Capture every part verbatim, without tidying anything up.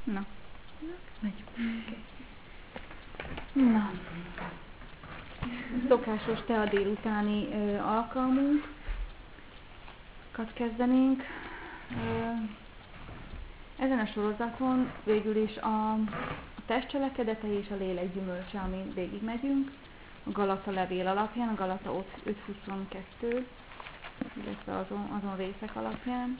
Na, megyünk. Na, szokásos tea délutáni ö, alkalmunkat kezdenénk. Ö, ezen a sorozaton végül is a, a test cselekedete és a lélek gyümölcse, amin végigmegyünk, a Galata levél alapján, a Galata öt huszonkettő, illetve azon, azon részek alapján.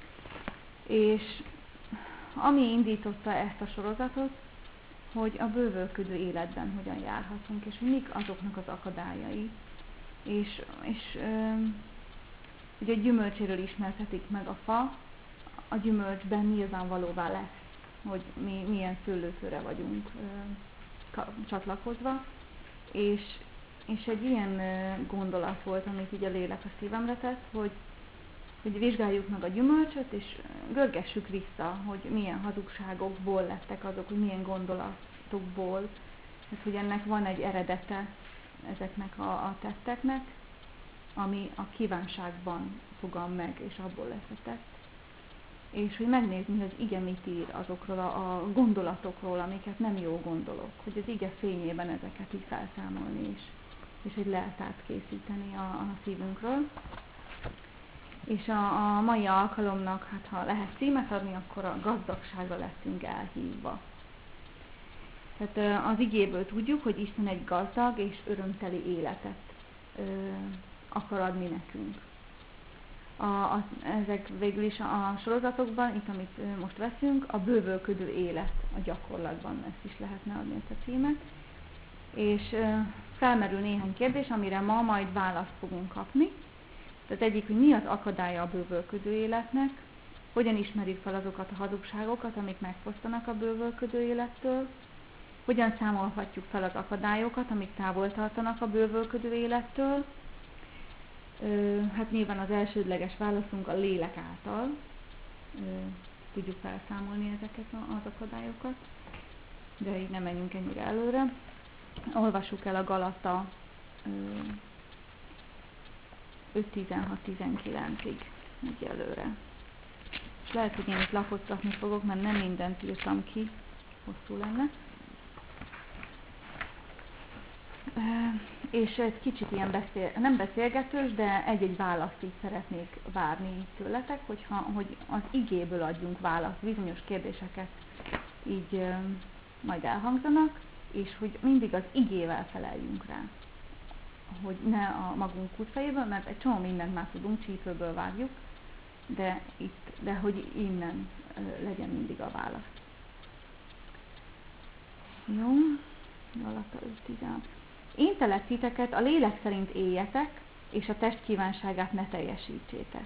És ami indította ezt a sorozatot, hogy a bővölködő életben hogyan járhatunk, és mik azoknak az akadályai. És, és ö, ugye a gyümölcséről ismertetik meg a fa, a gyümölcsben nyilvánvalóvá lesz, hogy mi milyen szőlőfőre vagyunk ö, ka, csatlakozva, és, és egy ilyen ö, gondolat volt, amit így a lélek a szívemre tett, hogy hogy vizsgáljuk meg a gyümölcsöt, és görgessük vissza, hogy milyen hazugságokból lettek azok, hogy milyen gondolatokból, tehát, hogy ennek van egy eredete ezeknek a, a tetteknek, ami a kívánságban fogan meg, és abból lesz a tett. És hogy megnézni, hogy az ige mit ír azokról a, a gondolatokról, amiket nem jó gondolok, hogy az ige fényében ezeket így felszámolni is, és egy leltárt készíteni a, a szívünkről. És a, a mai alkalomnak, hát ha lehet címet adni, akkor a gazdagságra leszünk elhívva. Tehát az igéből tudjuk, hogy Isten egy gazdag és örömteli életet ö, akar adni nekünk. A, a, ezek végül is a sorozatokban, itt amit most veszünk, a bővölködő élet a gyakorlatban, ezt is lehetne adni ezt a címet. És ö, felmerül néhány kérdés, amire ma majd választ fogunk kapni. Tehát egyik, hogy mi az akadálya a bővölködő életnek, hogyan ismerjük fel azokat a hazugságokat, amik megfosztanak a bővölködő élettől, hogyan számolhatjuk fel az akadályokat, amik távol tartanak a bővölködő élettől. Ö, hát nyilván az elsődleges válaszunk a lélek által ö, tudjuk felszámolni ezeket az akadályokat, de így nem menjünk ennyire előre. Olvassuk el a Galata ö, öt tizenhat tizenkilencig egyelőre. És lehet, hogy én itt lapozgatni fogok, mert nem mindent írtam ki, hosszú lenne. E, és egy kicsit ilyen beszél, nem beszélgetős, de egy-egy választ így szeretnék várni tőletek, hogyha, hogy az igéből adjunk választ, bizonyos kérdéseket így e, majd elhangzanak, és hogy mindig az igével feleljünk rá. Hogy ne a magunk útfejéből, mert egy csomó mindent már tudunk, csípőből vágjuk, de, itt, de hogy innen ö, legyen mindig a válasz. Jó, Galata öt tizenhat. Én telek titeket, a lélek szerint éljetek, és a test kívánságát ne teljesítsétek.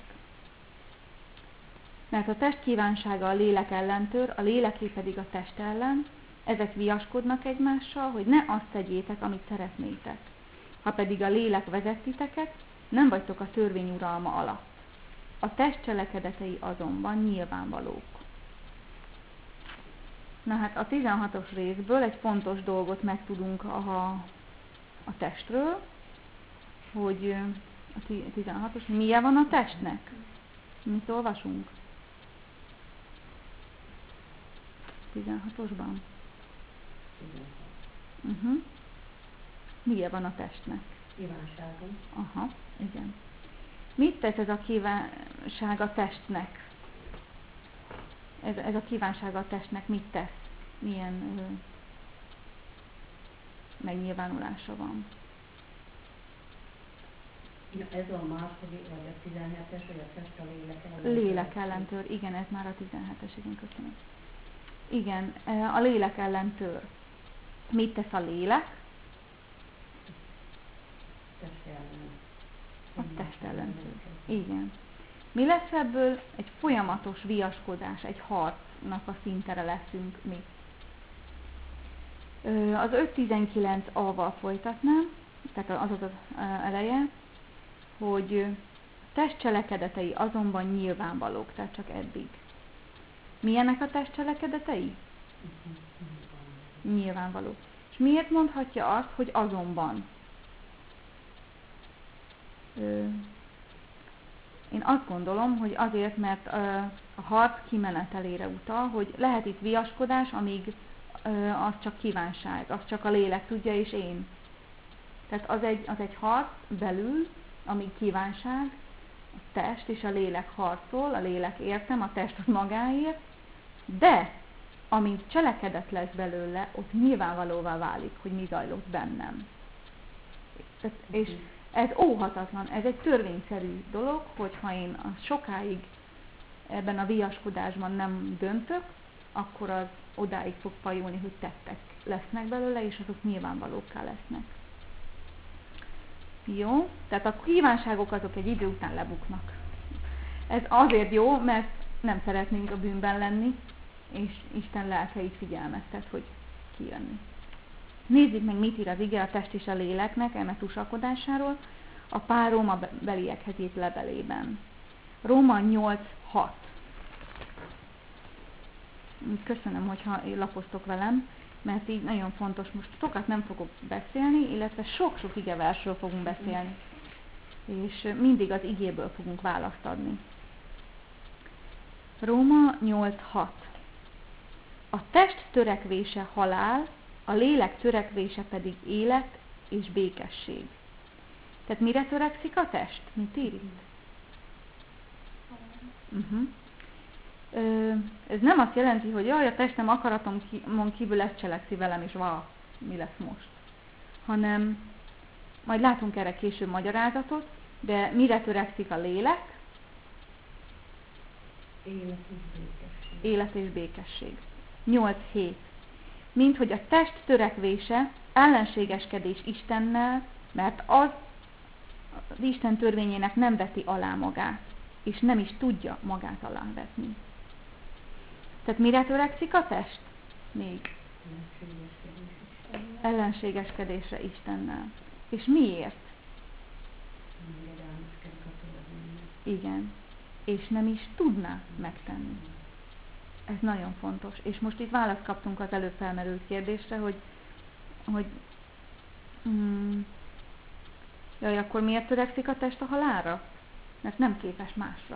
Mert a test kívánsága a lélek ellentör, a léleké pedig a test ellen, ezek viaskodnak egymással, hogy ne azt tegyétek, amit szeretnétek. Ha pedig a lélek vezet titeket, nem vagytok a törvény uralma alatt. A test cselekedetei azonban nyilvánvalók. Na hát a tizenhatos részből egy fontos dolgot megtudunk a, a testről, hogy a tizenhatos, milyen van a testnek? Mit olvasunk? tizenhatosban? Uh-huh. Milyen van a testnek? Kívánságom. Aha, igen. Mit tesz ez a kívánság a testnek? Ez, ez a kívánság a testnek mit tesz? Milyen ö, megnyilvánulása van? Ja, ez a második, vagy a tizenhetes, vagy a test a lélek ellentör. Lélek ellentör, igen, ez már a tizenhetes, igen, köszönöm. Igen, a lélek ellentör. Mit tesz a lélek? Test ellen. A test ellentör. Igen. Mi lesz ebből? Egy folyamatos viaskodás, egy harcnak a szintere leszünk mi. Az öt tizenkilenc A-val folytatnám, tehát az az eleje, hogy test cselekedetei azonban nyilvánvalók, tehát csak eddig. Milyenek a test cselekedetei? Nyilvánvaló. És miért mondhatja azt, hogy azonban? Ö, én azt gondolom, hogy azért, mert ö, a harc kimenetelére utal, hogy lehet itt viaskodás, amíg ö, az csak kívánság, az csak a lélek tudja, és én. Tehát az egy, az egy harc belül, amíg kívánság, a test és a lélek harcol, a lélek értem, a test az magáért, de amint cselekedet lesz belőle, ott nyilvánvalóvá válik, hogy mi zajlott bennem. És ez óhatatlan, ez egy törvényszerű dolog, hogyha én sokáig ebben a viaskodásban nem döntök, akkor az odáig fog fajulni, hogy tettek lesznek belőle, és azok nyilvánvalókká lesznek. Jó, tehát a kívánságok azok egy idő után lebuknak. Ez azért jó, mert nem szeretnénk a bűnben lenni, és Isten lelke így figyelmeztet, hogy kijönni. Nézzük meg, mit ír az ige a test és a léleknek eme tusakodásáról a Pál Róma beliekhez írt levelében. Róma nyolc hat. Köszönöm, hogyha lapoztok velem, mert így nagyon fontos. Most sokat nem fogok beszélni, illetve sok-sok igeversről fogunk beszélni. És mindig az igéből fogunk választ adni. Róma nyolc hat. A test törekvése halál, a lélek törekvése pedig élet és békesség. Tehát mire törekszik a test? Mit ír itt? Uh-huh. Ö, ez nem azt jelenti, hogy jaj, a testem akaratomon kívül ezt cselekszi velem, és vá, mi lesz most. Hanem, majd látunk erre később magyarázatot, de mire törekszik a lélek? Élet és békesség. Élet és békesség. nyolc hét. Mint hogy a test törekvése ellenségeskedés Istennel, mert az az Isten törvényének nem veti alá magát, és nem is tudja magát alá vetni. Tehát mire törekszik a test? Még. Ellenségeskedésre Istennel. És miért? Igen. És nem is tudná megtenni. Ez nagyon fontos. És most itt választ kaptunk az előbb felmerült kérdésre, hogy, hogy hmm, jaj, akkor miért törekszik a test a halálra? Mert nem képes másra.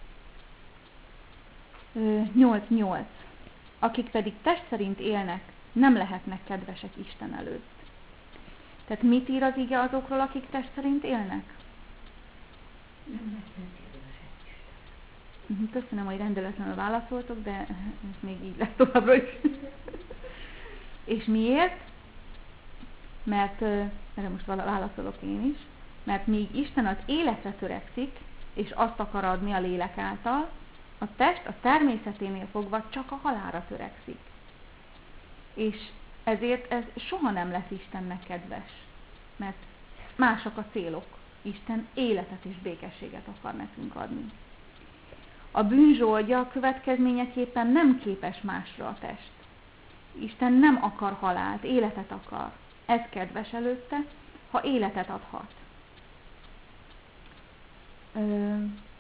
nyolc nyolc. Akik pedig test szerint élnek, nem lehetnek kedvesek Isten előtt. Tehát mit ír az ige azokról, akik test szerint élnek? Nem lehetnek kedvesek Isten. Köszönöm, hogy rendeletlenül válaszoltok, de ez még így lesz továbbra is. És miért? Mert, erre most válaszolok én is, mert míg Isten az életre törekszik, és azt akar adni a lélek által, a test a természeténél fogva csak a halálra törekszik. És ezért ez soha nem lesz Istennek kedves, mert mások a célok. Isten életet és békességet akar nekünk adni. A bűn zsoldja következményeképpen nem képes másra a test. Isten nem akar halált, életet akar. Ez kedves előtte, ha életet adhat. Ö,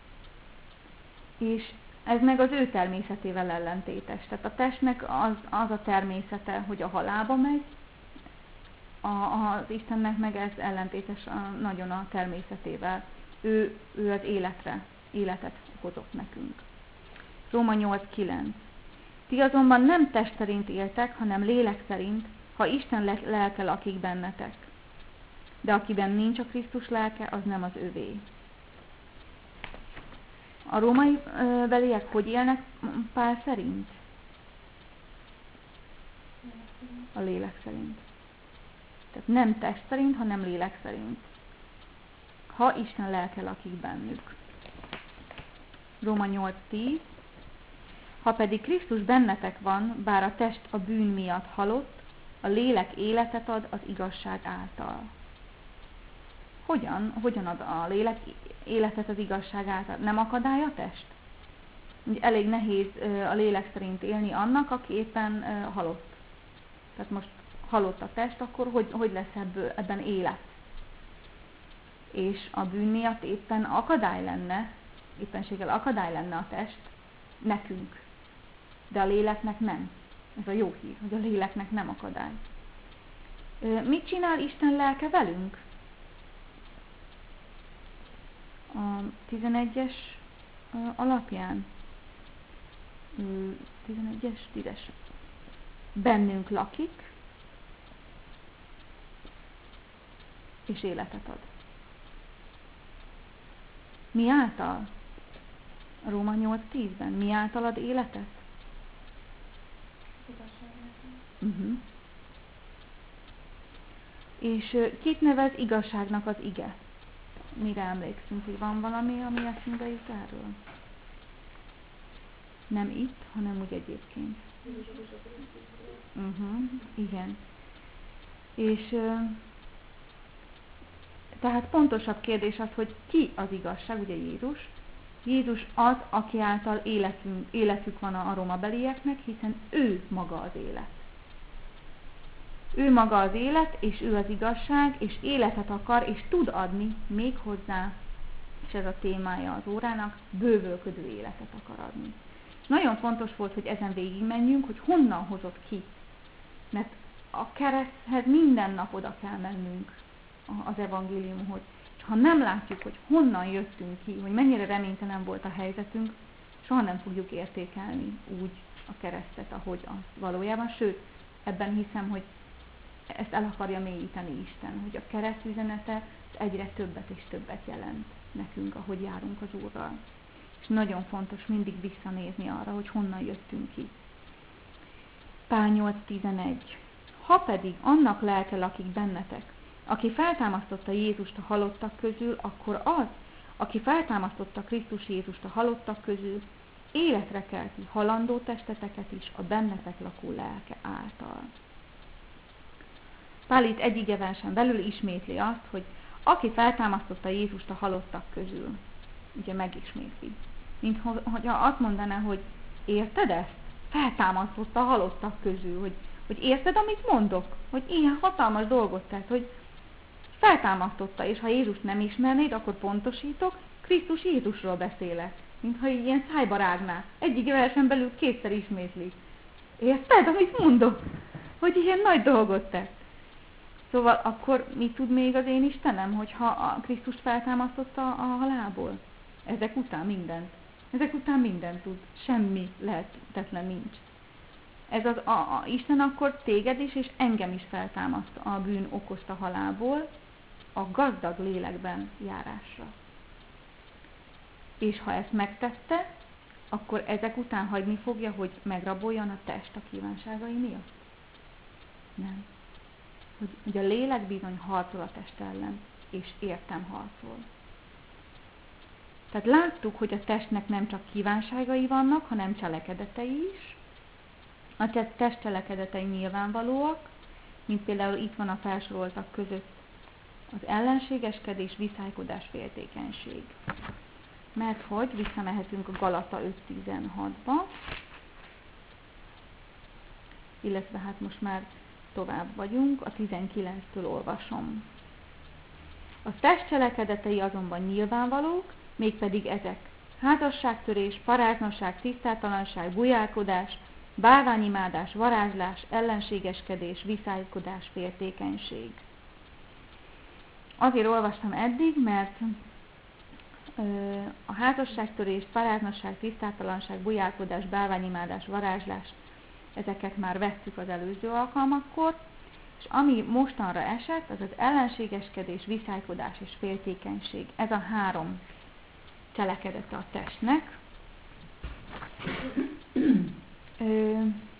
és ez meg az ő természetével ellentétes. Tehát a testnek az, az a természete, hogy a halálba megy, a, az Istennek meg ez ellentétes a, nagyon a természetével. Ő, ő az életre, életet hozott nekünk. Róma nyolc kilenc. Ti azonban nem test szerint éltek, hanem lélek szerint, ha Isten lelke lakik bennetek. De akiben nincs a Krisztus lelke, az nem az övé. A római ö, beliek hogy élnek Pál szerint? A lélek szerint. Tehát nem test szerint, hanem lélek szerint. Ha Isten lelke lakik bennük. Róma nyolc tíz. Ha pedig Krisztus bennetek van, bár a test a bűn miatt halott, a lélek életet ad az igazság által. Hogyan? Hogyan ad a lélek életet az igazság által? Nem akadály a test? Elég nehéz a lélek szerint élni annak, aki éppen halott. Tehát most halott a test, akkor hogy, hogy lesz ebből, ebben élet? És a bűn miatt éppen akadály lenne, éppenséggel akadály lenne a test nekünk. De a léleknek nem. Ez a jó hír, hogy a léleknek nem akadály. Mit csinál Isten lelke velünk? A tizenegyes alapján. tizenegyes, tízes. Bennünk lakik, és életet ad. Mi által? A Róma nyolc tízben. Mi által ad életet? Uh-huh. És kit nevez igazságnak az ige? Mire emlékszünk, hogy van valami, ami eszünkbe jut erről? Nem itt, hanem úgy egyébként. Uh-huh. Igen. És uh, tehát pontosabb kérdés az, hogy ki az igazság, ugye Jézus. Jézus az, aki által életünk, életük van a rómabelieknek, hiszen ő maga az élet. Ő maga az élet, és ő az igazság, és életet akar, és tud adni még hozzá, és ez a témája az órának, bővölködő életet akar adni. És nagyon fontos volt, hogy ezen végigmenjünk, hogy honnan hozott ki. Mert a kereszthez minden nap oda kell mennünk az evangéliumhoz. És ha nem látjuk, hogy honnan jöttünk ki, hogy mennyire reménytelen volt a helyzetünk, soha nem fogjuk értékelni úgy a keresztet, ahogy az valójában. Sőt, ebben hiszem, hogy ezt el akarja mélyíteni Isten, hogy a kereszt üzenete egyre többet és többet jelent nekünk, ahogy járunk az Úrral. És nagyon fontos mindig visszanézni arra, hogy honnan jöttünk ki. Pál nyolc tizenegy. Ha pedig annak lelke lakik bennetek, aki feltámasztotta Jézust a halottak közül, akkor az, aki feltámasztotta Krisztus Jézust a halottak közül, életre kelti halandó testeteket is a bennetek lakó lelke által. Pál itt egy igeversen belül ismétli azt, hogy aki feltámasztotta Jézust a halottak közül, ugye megismétli. Mint hogyha azt mondaná, hogy érted ezt? Feltámasztotta a halottak közül, hogy, hogy érted, amit mondok? Hogy ilyen hatalmas dolgot tett, hogy feltámasztotta, és ha Jézust nem ismernéd, akkor pontosítok, Krisztus Jézusról beszélek. Mintha ilyen szájba rágná. Egyik versen belül kétszer ismétli. Érted, amit mondok? Hogy ilyen nagy dolgot tett. Szóval akkor mit tud még az én Istenem, hogyha a Krisztust feltámasztotta a halálból? Ezek után mindent. Ezek után mindent tud. Semmi lehetetlen nincs. Ez az a, a Isten akkor téged is, és engem is feltámaszt a bűn okozta halálból, a gazdag lélekben járásra. És ha ezt megtette, akkor ezek után hagyni fogja, hogy megraboljon a test a kívánságai miatt? Nem. Hogy, hogy a lélek bizony harcol a test ellen, és értem harcol. Tehát láttuk, hogy a testnek nem csak kívánságai vannak, hanem cselekedetei is. A test cselekedetei nyilvánvalóak, mint például itt van a felsoroltak között az ellenségeskedés, viszálykodás, féltékenység. Mert hogy visszamehetünk a Galata öt tizenhatba, illetve hát most már tovább vagyunk, a tizenkilenctől olvasom. A test cselekedetei azonban nyilvánvalók, mégpedig ezek: házasságtörés, paráznosság, tisztátalanság, bujálkodás, bálványimádás, varázslás, ellenségeskedés, viszálykodás, féltékenység. Azért olvastam eddig, mert ö, a házasságtörés, paráznosság, tisztátalanság, bujálkodás, bálványimádás, varázslás, ezeket már vettük az előző alkalmakkor, és ami mostanra esett, az az ellenségeskedés, viszálykodás és féltékenység. Ez a három cselekedete a testnek. Ö,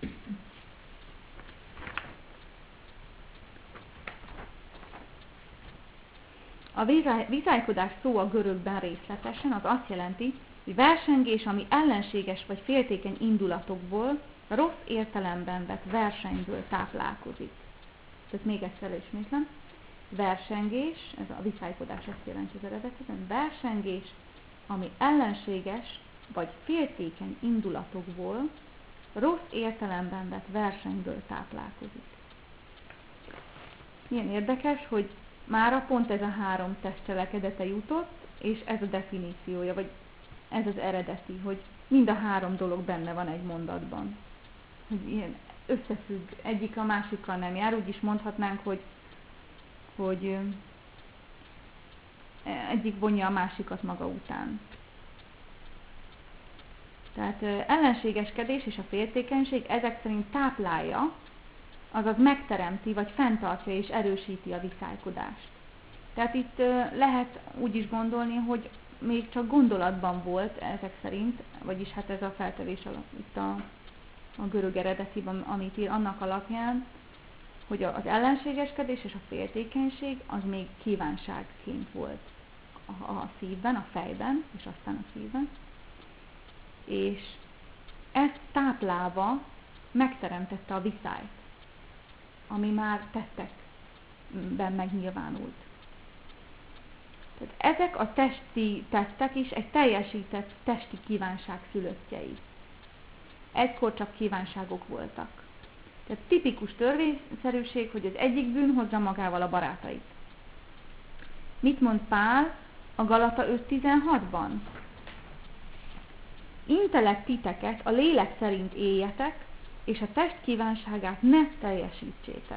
a viszálykodás szó a görögben részletesen az azt jelenti, hogy versengés, ami ellenséges vagy féltékeny indulatokból, rossz értelemben vett versenyből táplálkozik. Tehát még egyszer ismétlem. Versengés, ez a viszálykodás azt jelenti az eredetben, versengés, ami ellenséges vagy féltékeny indulatokból, rossz értelemben vett versenyből táplálkozik. Milyen érdekes, hogy mára pont ez a három testcselekedete jutott, és ez a definíciója, vagy ez az eredeti, hogy mind a három dolog benne van egy mondatban. Hogy ilyen összefügg, egyik a másikkal nem jár, úgy is mondhatnánk, hogy, hogy egyik vonja a másikat maga után. Tehát ö, ellenségeskedés és a féltékenység ezek szerint táplálja, azaz megteremti, vagy fenntartja és erősíti a viszálykodást. Tehát itt ö, lehet úgy is gondolni, hogy még csak gondolatban volt ezek szerint, vagyis hát ez a feltevés alap, itt a, a görög eredetiben, amit ír, annak alapján, hogy az ellenségeskedés és a féltékenység az még kívánságként volt a, a szívben, a fejben, és aztán a szívben. És ezt táplálva megteremtette a viszályt, ami már tettekben megnyilvánult. Tehát ezek a testi tettek is egy teljesített testi kívánság szülöttjei. Egykor csak kívánságok voltak. Tehát tipikus törvényszerűség, hogy az egyik bűn hozza magával a barátait. Mit mond Pál a Galata öt tizenhatban? Intelek titeket a lélek szerint éljetek, és a test kívánságát ne teljesítsétek.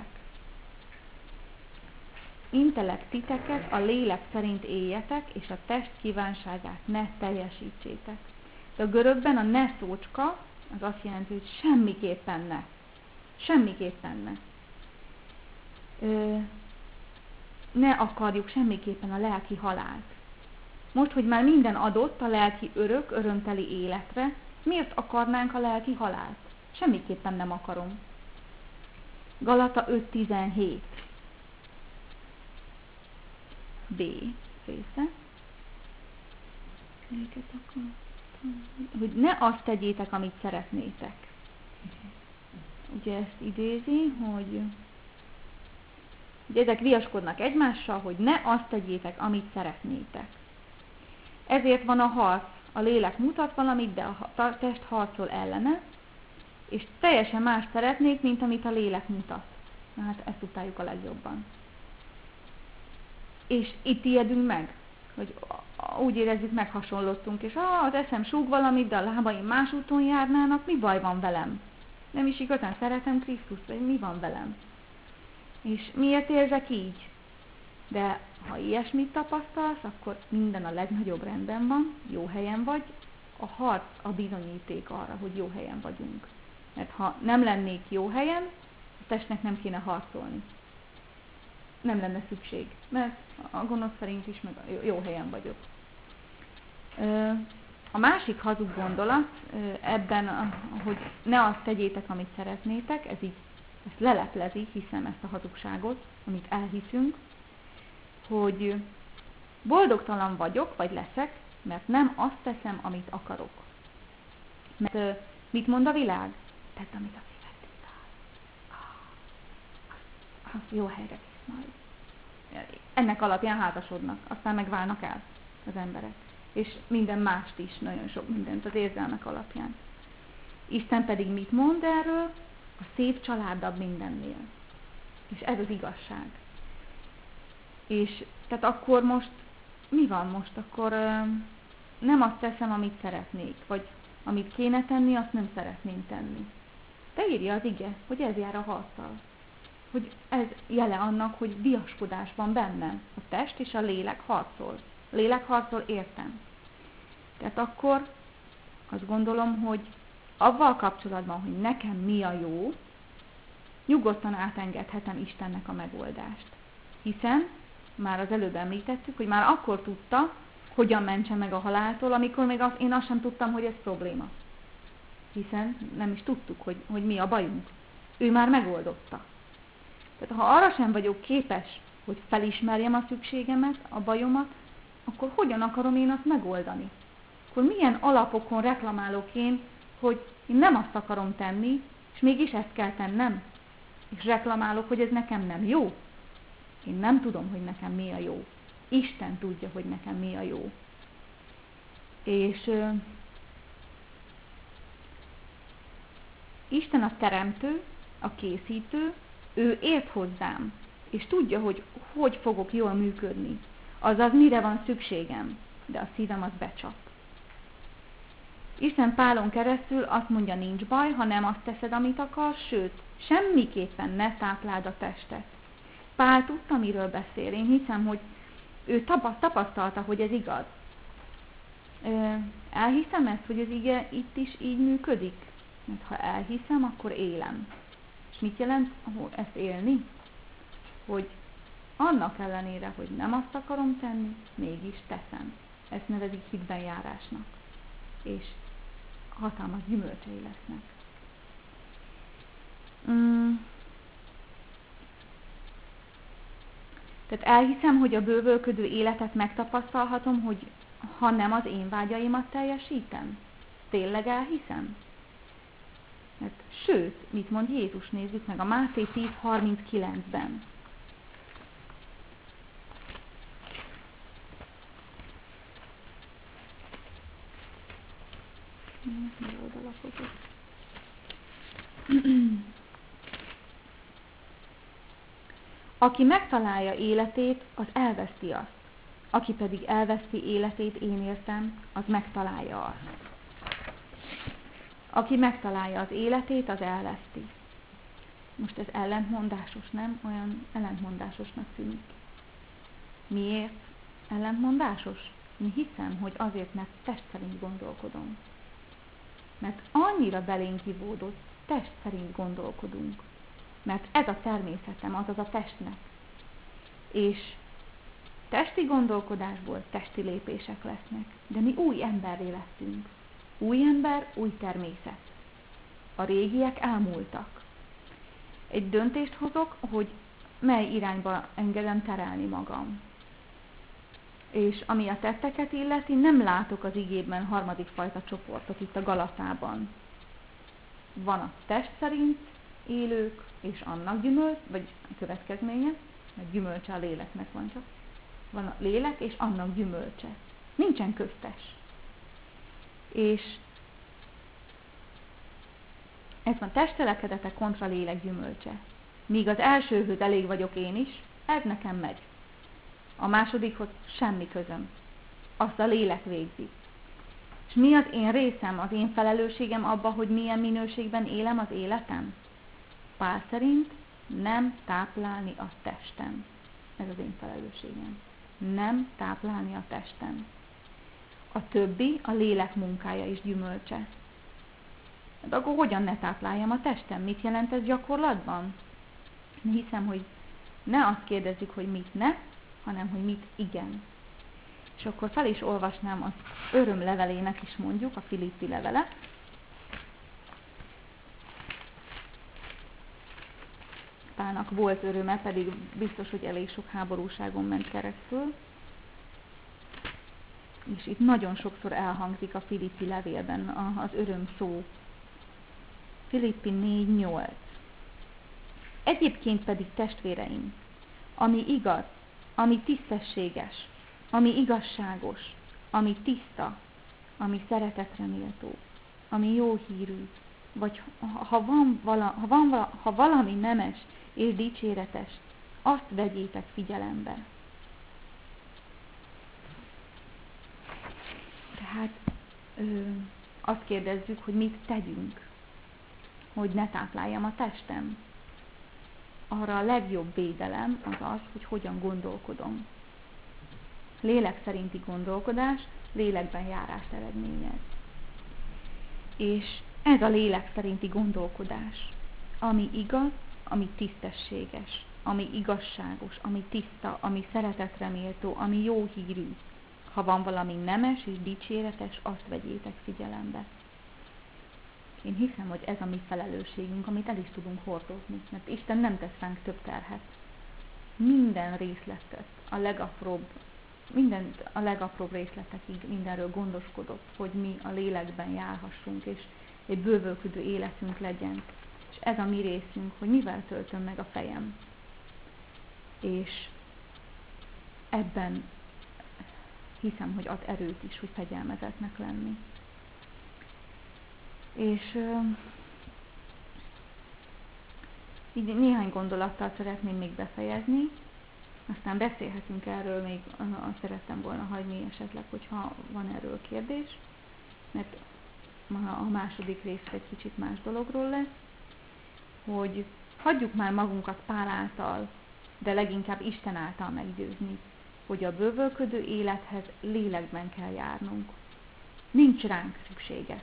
Intelek titeket a lélek szerint éljetek, és a test kívánságát ne teljesítsétek. De a görögben a ne szócska az azt jelenti, hogy semmiképpen ne. Semmiképpen ne. Ö, ne akarjuk semmiképpen a lelki halált. Most, hogy már minden adott a lelki örök, örömteli életre, miért akarnánk a lelki halált? Semmiképpen nem akarom. Galata öt tizenhét. B. része. Hogy ne azt tegyétek, amit szeretnétek. Ugye ezt idézi, hogy ugye ezek viaskodnak egymással, hogy ne azt tegyétek, amit szeretnétek. Ezért van a harc. A lélek mutat valamit, de a test harcol ellene, és teljesen más szeretnék, mint amit a lélek mutat. Na hát ezt utáljuk a legjobban. És itt ijedünk meg, hogy úgy érezzük, meghasonlottunk, és ah, az eszem súg valamit, de a lábaim más úton járnának, mi baj van velem? Nem is igazán szeretem Krisztust, vagy mi van velem? És miért érzek így? De ha ilyesmit tapasztalsz, akkor minden a legnagyobb rendben van, jó helyen vagy, a harc a bizonyíték arra, hogy jó helyen vagyunk. Mert ha nem lennék jó helyen, a testnek nem kéne harcolni. Nem lenne szükség, mert a gonosz szerint is meg jó helyen vagyok. A másik hazug gondolat ebben, hogy ne azt tegyétek, amit szeretnétek, ez így ezt leleplezi, hiszem ezt a hazugságot, amit elhiszünk, hogy boldogtalan vagyok, vagy leszek, mert nem azt teszem, amit akarok. Mert mit mond a világ? Tedd, amit a szíved diktál. Ah, az jó helyre visz majd. Ennek alapján házasodnak, aztán megválnak el az emberek. És minden mást is, nagyon sok mindent az érzelmek alapján. Isten pedig mit mond erről? A szép családabb mindennél. És ez az igazság. És tehát akkor most, mi van most? Akkor ö, nem azt teszem, amit szeretnék, vagy amit kéne tenni, azt nem szeretném tenni. De írja az ige, hogy ez jár a harccal. Hogy ez jele annak, hogy viaskodás van bennem. A test és a lélek harcol. A lélek harcol értem. Tehát akkor azt gondolom, hogy avval kapcsolatban, hogy nekem mi a jó, nyugodtan átengedhetem Istennek a megoldást. Hiszen már az előbb említettük, hogy már akkor tudta, hogyan mentse meg a haláltól, amikor még az, én azt sem tudtam, hogy ez probléma. Hiszen nem is tudtuk, hogy, hogy mi a bajunk. Ő már megoldotta. Tehát ha arra sem vagyok képes, hogy felismerjem a szükségemet, a bajomat, akkor hogyan akarom én azt megoldani? Akkor milyen alapokon reklamálok én, hogy én nem azt akarom tenni, és mégis ezt kell tennem? És reklamálok, hogy ez nekem nem jó? Én nem tudom, hogy nekem mi a jó. Isten tudja, hogy nekem mi a jó. És uh, Isten a teremtő, a készítő, ő ért hozzám, és tudja, hogy hogy fogok jól működni. Azaz, mire van szükségem, de a szívem az becsap. Isten Pálon keresztül azt mondja, nincs baj, ha nem azt teszed, amit akarsz, sőt, semmiképpen ne tápláld a testet. Pál tudta, miről beszél. Én hiszem, hogy ő tapasztalta, hogy ez igaz. Elhiszem ezt, hogy az ige itt is így működik? Mert ha elhiszem, akkor élem. És mit jelent ezt élni? Hogy annak ellenére, hogy nem azt akarom tenni, mégis teszem. Ezt nevezik hitben járásnak. És hatalmas gyümölcsei lesznek. Mm. Tehát elhiszem, hogy a bővölködő életet megtapasztalhatom, hogy ha nem az én vágyaimat teljesítem. Tényleg elhiszem? Mert, sőt, mit mond Jézus? Nézzük meg a Máté tíz harminckilencben. Aki megtalálja életét, az elveszti azt. Aki pedig elveszti életét én értem, az megtalálja azt. Aki megtalálja az életét, az elveszti. Most ez ellentmondásos, nem? Olyan ellentmondásosnak tűnik. Miért ellentmondásos? Én hiszem, hogy azért, mert test szerint gondolkodom. Mert annyira belénk ivódott, test szerint gondolkodunk. Mert ez a természetem, azaz a testnek. És testi gondolkodásból testi lépések lesznek. De mi új emberré lettünk. Új ember, új természet. A régiek elmúltak. Egy döntést hozok, hogy mely irányba engedem terelni magam. És ami a tetteket illeti, nem látok az igében harmadik fajta csoportot itt a Galatában. Van a test szerint élők, és annak gyümölcs, vagy következménye, mert gyümölcse a léleknek van csak. Van a lélek, és annak gyümölcse. Nincsen köztes. És ez van testcselekedete kontra lélek gyümölcse. Míg az elsőhöz elég vagyok én is, ez nekem megy. A másodikhoz semmi közöm. Azt a lélek végzi. És mi az én részem, az én felelősségem abba, hogy milyen minőségben élem az életem? Pál szerint nem táplálni a testem. Ez az én felelősségem. Nem táplálni a testem. A többi a lélek munkája és gyümölcse. De akkor hogyan ne tápláljam a testem? Mit jelent ez gyakorlatban? Hiszem, hogy ne azt kérdezzük, hogy mit ne, hanem hogy mit igen. És akkor fel is olvasnám az öröm levelének is mondjuk, a Filippi levele. Pálnak volt öröme, pedig biztos, hogy elég sok háborúságon ment keresztül. És itt nagyon sokszor elhangzik a Filippi levélben az öröm szó. Filippi négy nyolc. Egyébként pedig testvéreim, ami igaz, ami tisztességes, ami igazságos, ami tiszta, ami szeretetre méltó, ami jó hírű, vagy ha van, vala, ha van vala, ha valami nemes és dicséretes, azt vegyétek figyelembe. Tehát ö, azt kérdezzük, hogy mit tegyünk, hogy ne tápláljam a testem. Arra a legjobb védelem az az, hogy hogyan gondolkodom. Lélek szerinti gondolkodás lélekben járást eredményez. És ez a lélek szerinti gondolkodás, ami igaz, ami tisztességes, ami igazságos, ami tiszta, ami szeretetre méltó, ami jó hírű. Ha van valami nemes és dicséretes, azt vegyétek figyelembe. Én hiszem, hogy ez a mi felelősségünk, amit el is tudunk hordozni, mert Isten nem tesz ránk több terhet. Minden részletet, a legapróbb, mindent a legapróbb részletekig mindenről gondoskodott, hogy mi a lélekben járhassunk, és egy bővölködő életünk legyen. És ez a mi részünk, hogy mivel töltöm meg a fejem. És ebben hiszem, hogy ad erőt is, hogy fegyelmezetnek lenni. És uh, így néhány gondolattal szeretném még befejezni, aztán beszélhetünk erről, még uh, azt szerettem volna hagyni esetleg, hogyha van erről kérdés, mert a második rész egy kicsit más dologról lesz, hogy hagyjuk már magunkat Pál által, de leginkább Isten által meggyőzni, hogy a bővölködő élethez lélekben kell járnunk. nincs ránk szüksége.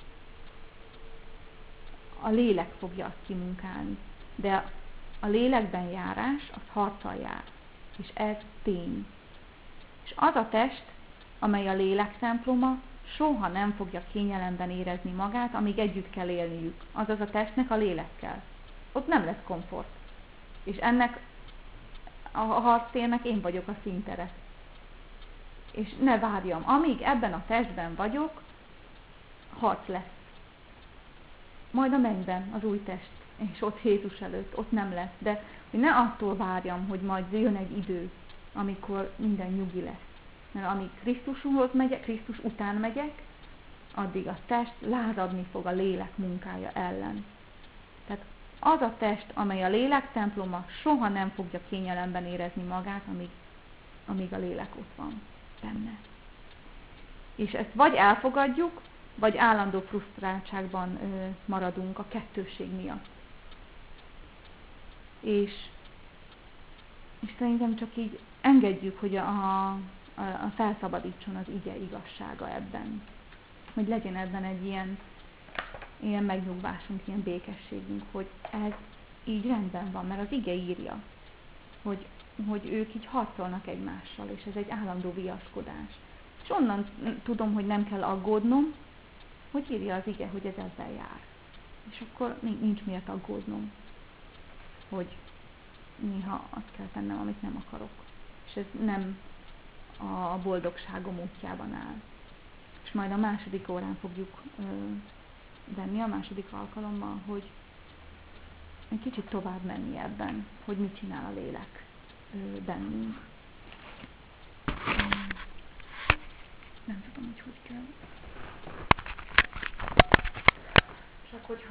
A lélek fogja azt kimunkálni. De a lélekben járás, az harccal jár. És ez tény. És az a test, amely a lélek temploma, soha nem fogja kényelemben érezni magát, amíg együtt kell élniük. Azaz a testnek a lélekkel. Ott nem lesz komfort. És ennek a harctérnek én vagyok a színtere. És ne várjam, amíg ebben a testben vagyok, harc lesz. Majd a mennyben az új test, és ott Jézus előtt, ott nem lesz. De hogy ne attól várjam, hogy majd jön egy idő, amikor minden nyugi lesz. Mert amíg Krisztushoz megyek, Krisztus után megyek, addig a test lázadni fog a lélek munkája ellen. Tehát az a test, amely a lélek temploma, soha nem fogja kényelemben érezni magát, amíg, amíg a lélek ott van benne. És ezt vagy elfogadjuk, vagy állandó frusztráltságban ö, maradunk a kettősség miatt. És, és szerintem csak így engedjük, hogy a, a, a felszabadítson az ige igazsága ebben. Hogy legyen ebben egy ilyen, ilyen megnyugvásunk, ilyen békességünk, hogy ez így rendben van, mert az ige írja, hogy, hogy ők így harcolnak egymással, és ez egy állandó viaskodás. És onnan tudom, hogy nem kell aggódnom, hogy írja az ige, hogy ez ezzel jár. És akkor nincs miért aggódnom, hogy néha azt kell tennem, amit nem akarok. És ez nem a boldogságom útjában áll. És majd a második órán fogjuk ö, venni, a második alkalommal, hogy egy kicsit tovább menni ebben, hogy mit csinál a lélek ö, bennünk. Nem tudom, hogy hogy kell. Csak hogy